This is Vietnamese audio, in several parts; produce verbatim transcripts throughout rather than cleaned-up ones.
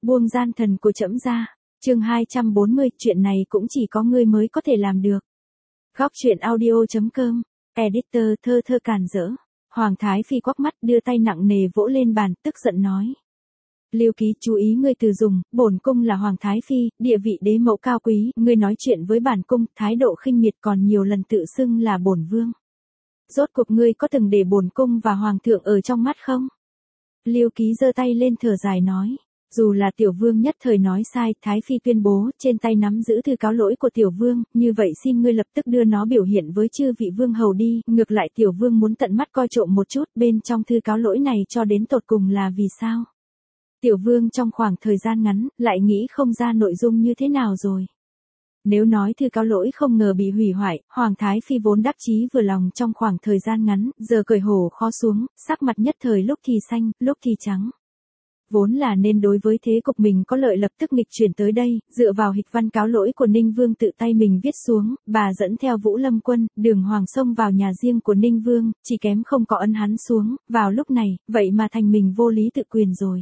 Buông gian thần của trẫm ra. Chương hai trăm bốn mươi, chuyện này cũng chỉ có ngươi mới có thể làm được. Góc truyện audio chấm com, editor thơ thơ càn rỡ. Hoàng Thái Phi quắc mắt đưa tay nặng nề vỗ lên bàn, tức giận nói. Lưu Ký, chú ý ngươi từ dùng, bổn cung là Hoàng Thái Phi, địa vị đế mẫu cao quý, ngươi nói chuyện với bản cung, thái độ khinh miệt còn nhiều lần tự xưng là bổn vương. Rốt cuộc ngươi có từng để bổn cung và hoàng thượng ở trong mắt không? Lưu Ký giơ tay lên thở dài nói. Dù là tiểu vương nhất thời nói sai, Thái Phi tuyên bố, trên tay nắm giữ thư cáo lỗi của tiểu vương, như vậy xin ngươi lập tức đưa nó biểu hiện với chư vị vương hầu đi, ngược lại tiểu vương muốn tận mắt coi trộm một chút, bên trong thư cáo lỗi này cho đến tột cùng là vì sao? Tiểu vương trong khoảng thời gian ngắn, lại nghĩ không ra nội dung như thế nào rồi. Nếu nói thư cáo lỗi không ngờ bị hủy hoại, Hoàng Thái Phi vốn đắc chí vừa lòng trong khoảng thời gian ngắn, giờ cởi hổ khó xuống, sắc mặt nhất thời lúc thì xanh, lúc thì trắng. Vốn là nên đối với thế cục mình có lợi lập tức nghịch chuyển tới đây, dựa vào hịch văn cáo lỗi của Ninh Vương tự tay mình viết xuống, bà dẫn theo Vũ Lâm quân, Đường Hoàng xông vào nhà riêng của Ninh Vương, chỉ kém không có ấn hắn xuống, vào lúc này, vậy mà thành mình vô lý tự quyền rồi.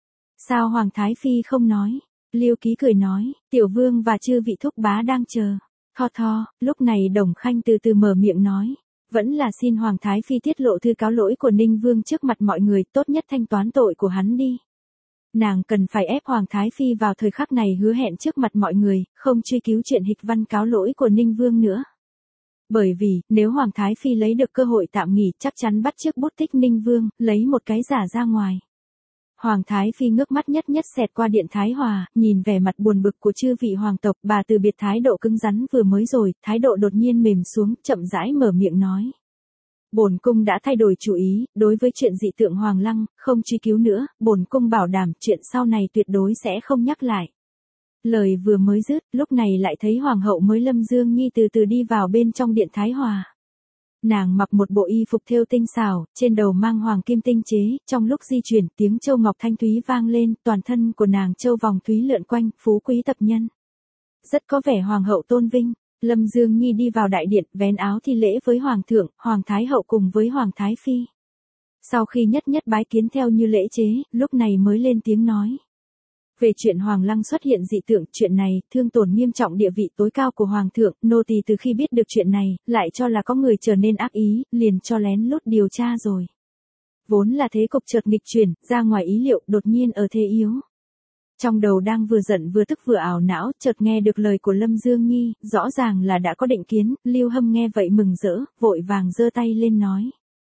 Sao Hoàng Thái Phi không nói? Lưu Ký cười nói, tiểu vương và chư vị thúc bá đang chờ. Tho tho, lúc này Đồng Khanh từ từ mở miệng nói. Vẫn là xin Hoàng Thái Phi tiết lộ thư cáo lỗi của Ninh Vương trước mặt mọi người, tốt nhất thanh toán tội của hắn đi. Nàng cần phải ép Hoàng Thái Phi vào thời khắc này hứa hẹn trước mặt mọi người, không truy cứu chuyện hịch văn cáo lỗi của Ninh Vương nữa. Bởi vì, nếu Hoàng Thái Phi lấy được cơ hội tạm nghỉ chắc chắn bắt chước bút tích Ninh Vương, lấy một cái giả ra ngoài. Hoàng Thái Phi ngước mắt nhất nhất xẹt qua điện Thái Hòa, nhìn vẻ mặt buồn bực của chư vị hoàng tộc, bà từ biệt thái độ cứng rắn vừa mới rồi, thái độ đột nhiên mềm xuống, chậm rãi mở miệng nói. Bổn cung đã thay đổi chủ ý, đối với chuyện dị tượng Hoàng Lăng, không truy cứu nữa, bổn cung bảo đảm chuyện sau này tuyệt đối sẽ không nhắc lại. Lời vừa mới dứt, lúc này lại thấy Hoàng hậu mới Lâm Dương Nhi từ từ đi vào bên trong điện Thái Hòa. Nàng mặc một bộ y phục thêu tinh xảo, trên đầu mang hoàng kim tinh chế, trong lúc di chuyển tiếng châu ngọc thanh thúy vang lên, toàn thân của nàng châu vòng thúy lượn quanh, phú quý tập nhân. Rất có vẻ hoàng hậu tôn vinh. Lâm Dương Nhi đi vào đại điện, vén áo thi lễ với hoàng thượng, hoàng thái hậu cùng với hoàng thái phi. Sau khi nhất nhất bái kiến theo như lễ chế, lúc này mới lên tiếng nói. Về chuyện Hoàng Lăng xuất hiện dị tượng, chuyện này, thương tổn nghiêm trọng địa vị tối cao của Hoàng thượng, nô tỳ từ khi biết được chuyện này, lại cho là có người trở nên ác ý, liền cho lén lút điều tra rồi. Vốn là thế cục chợt nghịch chuyển, ra ngoài ý liệu, đột nhiên ở thế yếu. Trong đầu đang vừa giận vừa tức vừa ảo não, chợt nghe được lời của Lâm Dương Nhi, rõ ràng là đã có định kiến, Lưu Hâm nghe vậy mừng rỡ, vội vàng giơ tay lên nói.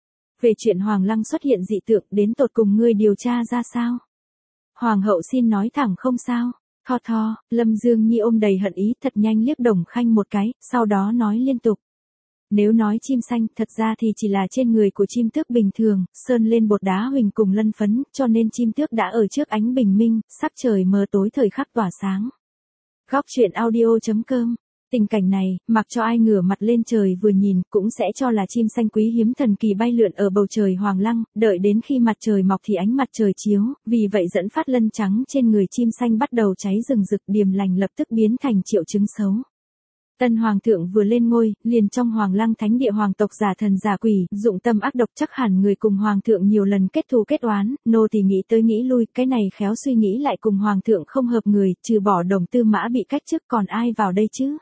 Về chuyện Hoàng Lăng xuất hiện dị tượng, đến tột cùng ngươi điều tra ra sao? Hoàng hậu xin nói thẳng không sao. Tho tho, Lâm Dương Nhi ôm đầy hận ý, thật nhanh liếc Đồng Khanh một cái, sau đó nói liên tục. Nếu nói chim xanh, thật ra thì chỉ là trên người của chim tước bình thường, sơn lên bột đá huỳnh cùng lân phấn, cho nên chim tước đã ở trước ánh bình minh, sắp trời mờ tối thời khắc tỏa sáng. Góc truyện audio chấm com. Tình cảnh này, mặc cho ai ngửa mặt lên trời vừa nhìn, cũng sẽ cho là chim xanh quý hiếm thần kỳ bay lượn ở bầu trời Hoàng Lăng, đợi đến khi mặt trời mọc thì ánh mặt trời chiếu, vì vậy dẫn phát lân trắng trên người chim xanh bắt đầu cháy rừng rực, điềm lành lập tức biến thành triệu chứng xấu. Tân Hoàng thượng vừa lên ngôi, liền trong Hoàng Lăng thánh địa hoàng tộc giả thần giả quỷ, dụng tâm ác độc chắc hẳn người cùng Hoàng thượng nhiều lần kết thù kết oán, nô thì nghĩ tới nghĩ lui, cái này khéo suy nghĩ lại cùng Hoàng thượng không hợp người, trừ bỏ Đồng Tư Mã bị cách chức còn ai vào đây chứ?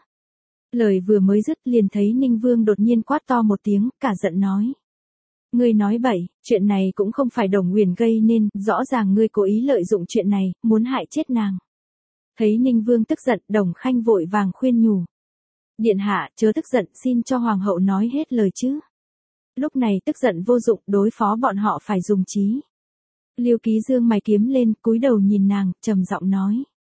Lời vừa mới dứt liền thấy Ninh Vương đột nhiên quát to một tiếng, cả giận nói. Ngươi nói bậy, chuyện này cũng không phải Đồng Nguyền gây nên, rõ ràng ngươi cố ý lợi dụng chuyện này, muốn hại chết nàng. Thấy Ninh Vương tức giận, Đồng Khanh vội vàng khuyên nhủ. Điện hạ, chớ tức giận, xin cho Hoàng hậu nói hết lời chứ. Lúc này tức giận vô dụng, đối phó bọn họ phải dùng trí. Lưu Ký dương mày kiếm lên, cúi đầu nhìn nàng, trầm giọng nói.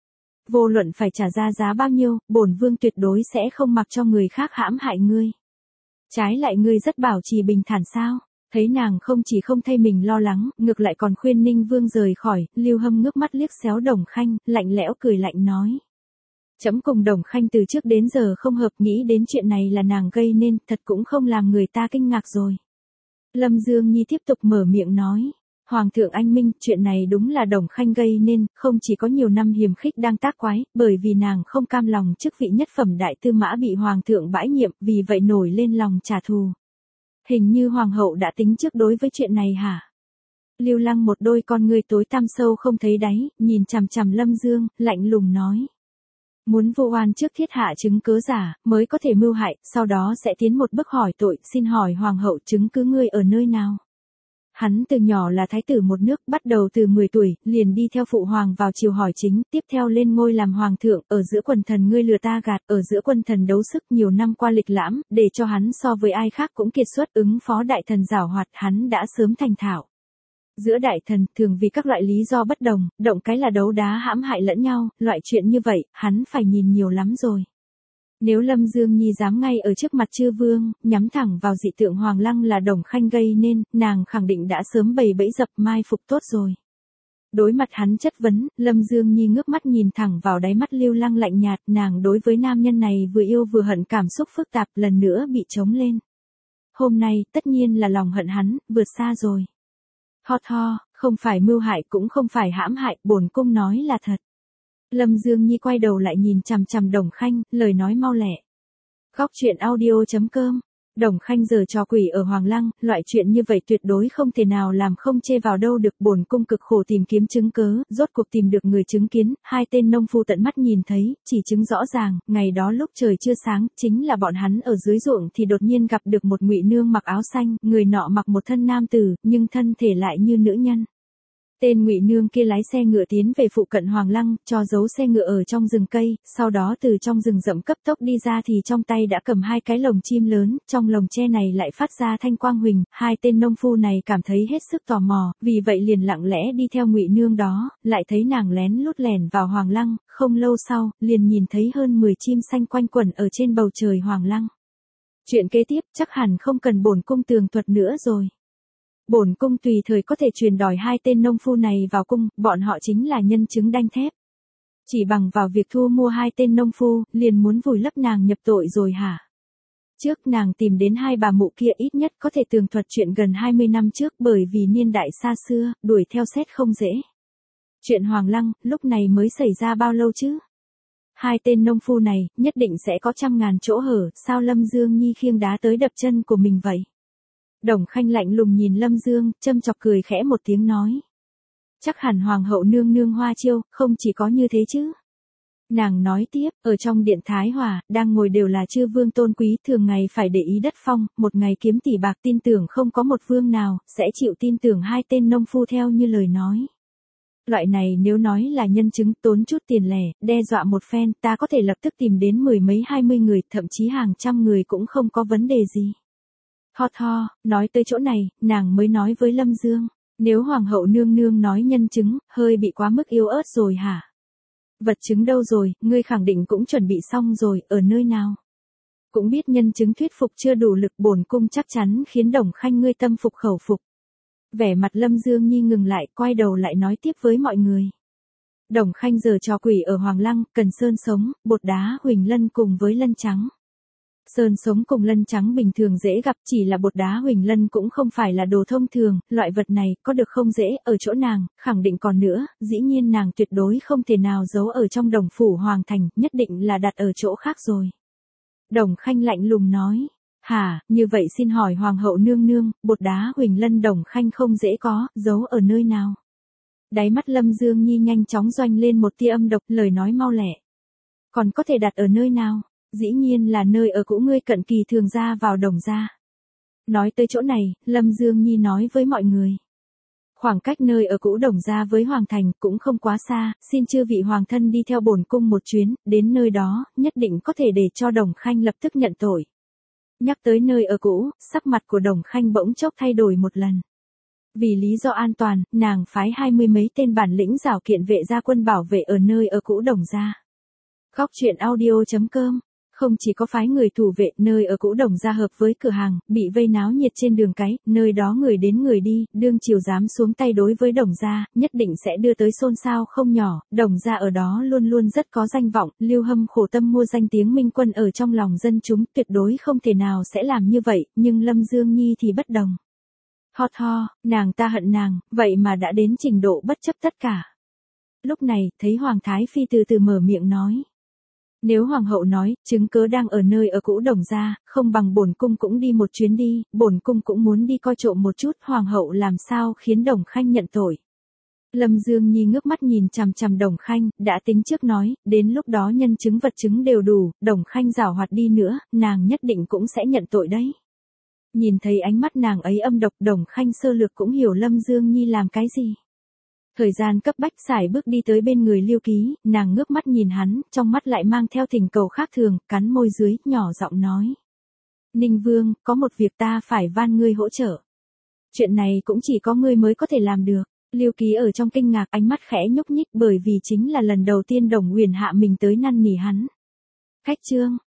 Vô luận phải trả ra giá bao nhiêu, bổn vương tuyệt đối sẽ không mặc cho người khác hãm hại ngươi. Trái lại ngươi rất bảo trì bình thản sao? Thấy nàng không chỉ không thay mình lo lắng, ngược lại còn khuyên Ninh Vương rời khỏi, Lưu Hâm ngước mắt liếc xéo Đồng Khanh, lạnh lẽo cười lạnh nói. Chấm cùng Đồng Khanh từ trước đến giờ không hợp, nghĩ đến chuyện này là nàng gây nên, thật cũng không làm người ta kinh ngạc rồi. Lâm Dương Nhi tiếp tục mở miệng nói. Hoàng thượng anh minh, chuyện này đúng là Đồng Khanh gây nên, không chỉ có nhiều năm hiềm khích đang tác quái, bởi vì nàng không cam lòng chức vị nhất phẩm đại tư mã bị Hoàng thượng bãi nhiệm, vì vậy nổi lên lòng trả thù. Hình như Hoàng hậu đã tính trước đối với chuyện này hả? Lưu Lăng một đôi con ngươi tối tăm sâu không thấy đáy, nhìn chằm chằm Lâm Dương, lạnh lùng nói. Muốn vu oan trước thiết hạ chứng cớ giả, mới có thể mưu hại, sau đó sẽ tiến một bước hỏi tội, xin hỏi hoàng hậu chứng cứ ngươi ở nơi nào? Hắn từ nhỏ là thái tử một nước, bắt đầu từ mười tuổi, liền đi theo phụ hoàng vào triều hỏi chính, tiếp theo lên ngôi làm hoàng thượng, ở giữa quần thần ngươi lừa ta gạt, ở giữa quân thần đấu sức nhiều năm qua lịch lãm, để cho hắn so với ai khác cũng kiệt xuất ứng phó đại thần giảo hoạt, hắn đã sớm thành thạo. Giữa đại thần, thường vì các loại lý do bất đồng, động cái là đấu đá hãm hại lẫn nhau, loại chuyện như vậy, hắn phải nhìn nhiều lắm rồi. Nếu Lâm Dương Nhi dám ngay ở trước mặt chư vương, nhắm thẳng vào dị tượng Hoàng Lăng là Đồng Khanh gây nên, nàng khẳng định đã sớm bày bẫy dập mai phục tốt rồi. Đối mặt hắn chất vấn, Lâm Dương Nhi ngước mắt nhìn thẳng vào đáy mắt Lưu Lăng lạnh nhạt, nàng đối với nam nhân này vừa yêu vừa hận, cảm xúc phức tạp lần nữa bị trống lên. Hôm nay, tất nhiên là lòng hận hắn, vượt xa rồi. Ho tho, không phải mưu hại cũng không phải hãm hại, bổn cung nói là thật. Lâm Dương Nhi quay đầu lại nhìn chằm chằm Đồng Khanh, lời nói mau lẹ. Góc truyện audio chấm com. Đồng Khanh giở trò quỷ ở Hoàng Lăng, loại chuyện như vậy tuyệt đối không thể nào làm không chê vào đâu được, bổn cung cực khổ tìm kiếm chứng cớ, rốt cuộc tìm được người chứng kiến, hai tên nông phu tận mắt nhìn thấy, chỉ chứng rõ ràng, ngày đó lúc trời chưa sáng, chính là bọn hắn ở dưới ruộng thì đột nhiên gặp được một ngụy nương mặc áo xanh, người nọ mặc một thân nam tử, nhưng thân thể lại như nữ nhân. Tên ngụy nương kia lái xe ngựa tiến về phụ cận Hoàng Lăng, cho giấu xe ngựa ở trong rừng cây, sau đó từ trong rừng rậm cấp tốc đi ra thì trong tay đã cầm hai cái lồng chim lớn, trong lồng tre này lại phát ra thanh quang huỳnh, hai tên nông phu này cảm thấy hết sức tò mò, vì vậy liền lặng lẽ đi theo ngụy nương đó, lại thấy nàng lén lút lẻn vào Hoàng Lăng, không lâu sau, liền nhìn thấy hơn mười chim xanh quanh quẩn ở trên bầu trời Hoàng Lăng. Chuyện kế tiếp chắc hẳn không cần bổn cung tường thuật nữa rồi. Bổn cung tùy thời có thể truyền đòi hai tên nông phu này vào cung, bọn họ chính là nhân chứng đanh thép. Chỉ bằng vào việc thu mua hai tên nông phu, liền muốn vùi lấp nàng nhập tội rồi hả? Trước nàng tìm đến hai bà mụ kia ít nhất có thể tường thuật chuyện gần hai mươi năm trước, bởi vì niên đại xa xưa, đuổi theo xét không dễ. Chuyện Hoàng Lăng, lúc này mới xảy ra bao lâu chứ? Hai tên nông phu này, nhất định sẽ có trăm ngàn chỗ hở, sao Lâm Dương Nhi khiêng đá tới đập chân của mình vậy? Đồng Khanh lạnh lùng nhìn Lâm Dương, châm chọc cười khẽ một tiếng nói. Chắc hẳn Hoàng hậu nương nương hoa chiêu, không chỉ có như thế chứ. Nàng nói tiếp, ở trong điện Thái Hòa, đang ngồi đều là chư vương tôn quý, thường ngày phải để ý đất phong, một ngày kiếm tỷ bạc, tin tưởng không có một vương nào, sẽ chịu tin tưởng hai tên nông phu theo như lời nói. Loại này nếu nói là nhân chứng, tốn chút tiền lẻ, đe dọa một phen, ta có thể lập tức tìm đến mười mấy hai mươi người, thậm chí hàng trăm người cũng không có vấn đề gì. Ho tho, nói tới chỗ này, nàng mới nói với Lâm Dương, nếu Hoàng hậu nương nương nói nhân chứng, hơi bị quá mức yếu ớt rồi hả? Vật chứng đâu rồi, ngươi khẳng định cũng chuẩn bị xong rồi, ở nơi nào? Cũng biết nhân chứng thuyết phục chưa đủ lực, bổn cung chắc chắn khiến Đồng Khanh ngươi tâm phục khẩu phục. Vẻ mặt Lâm Dương Nhi ngừng lại, quay đầu lại nói tiếp với mọi người. Đồng Khanh giở trò quỷ ở Hoàng Lăng, cần sơn sống, bột đá huỳnh lân cùng với lân trắng. Sơn sống cùng lân trắng bình thường dễ gặp, chỉ là bột đá huỳnh lân cũng không phải là đồ thông thường, loại vật này có được không dễ, ở chỗ nàng, khẳng định còn nữa, dĩ nhiên nàng tuyệt đối không thể nào giấu ở trong đồng phủ hoàng thành, nhất định là đặt ở chỗ khác rồi. Đồng Khanh lạnh lùng nói, hả, như vậy xin hỏi Hoàng hậu nương nương, bột đá huỳnh lân Đồng Khanh không dễ có, giấu ở nơi nào? Đáy mắt Lâm Dương Nhi nhanh chóng doanh lên một tia âm độc, lời nói mau lẹ. Còn có thể đặt ở nơi nào? Dĩ nhiên là nơi ở cũ ngươi cận kỳ thường ra vào Đồng gia. Nói tới chỗ này, Lâm Dương Nhi nói với mọi người. Khoảng cách nơi ở cũ Đồng gia với Hoàng thành cũng không quá xa, xin chư vị hoàng thân đi theo bổn cung một chuyến, đến nơi đó, nhất định có thể để cho Đồng Khanh lập tức nhận tội. Nhắc tới nơi ở cũ, sắc mặt của Đồng Khanh bỗng chốc thay đổi một lần. Vì lý do an toàn, nàng phái hai mươi mấy tên bản lĩnh rảo kiện vệ gia quân bảo vệ ở nơi ở cũ Đồng gia. Góc truyện audio chấm com. Không chỉ có phái người thủ vệ, nơi ở cũ Đồng gia hợp với cửa hàng, bị vây náo nhiệt trên đường cái, nơi đó người đến người đi, đương triều dám xuống tay đối với Đồng gia, nhất định sẽ đưa tới xôn xao không nhỏ, Đồng gia ở đó luôn luôn rất có danh vọng, Lưu Hâm khổ tâm mua danh tiếng minh quân ở trong lòng dân chúng, tuyệt đối không thể nào sẽ làm như vậy, nhưng Lâm Dương Nhi thì bất đồng. Ho tho, nàng ta hận nàng, vậy mà đã đến trình độ bất chấp tất cả. Lúc này, thấy Hoàng Thái Phi từ từ mở miệng nói. Nếu hoàng hậu nói, chứng cớ đang ở nơi ở cũ Đồng gia, không bằng bổn cung cũng đi một chuyến đi, bổn cung cũng muốn đi coi trộm một chút, hoàng hậu làm sao khiến Đồng Khanh nhận tội. Lâm Dương Nhi ngước mắt nhìn chằm chằm Đồng Khanh, đã tính trước nói, đến lúc đó nhân chứng vật chứng đều đủ, Đồng Khanh giảo hoạt đi nữa, nàng nhất định cũng sẽ nhận tội đấy. Nhìn thấy ánh mắt nàng ấy âm độc, Đồng Khanh sơ lược cũng hiểu Lâm Dương Nhi làm cái gì. Thời gian cấp bách sải bước đi tới bên người Lưu Ký, nàng ngước mắt nhìn hắn, trong mắt lại mang theo thỉnh cầu khác thường, cắn môi dưới, nhỏ giọng nói. Ninh Vương, có một việc ta phải van ngươi hỗ trợ. Chuyện này cũng chỉ có ngươi mới có thể làm được. Lưu Ký ở trong kinh ngạc, ánh mắt khẽ nhúc nhích bởi vì chính là lần đầu tiên Đồng Huyền hạ mình tới năn nỉ hắn. Khách trương,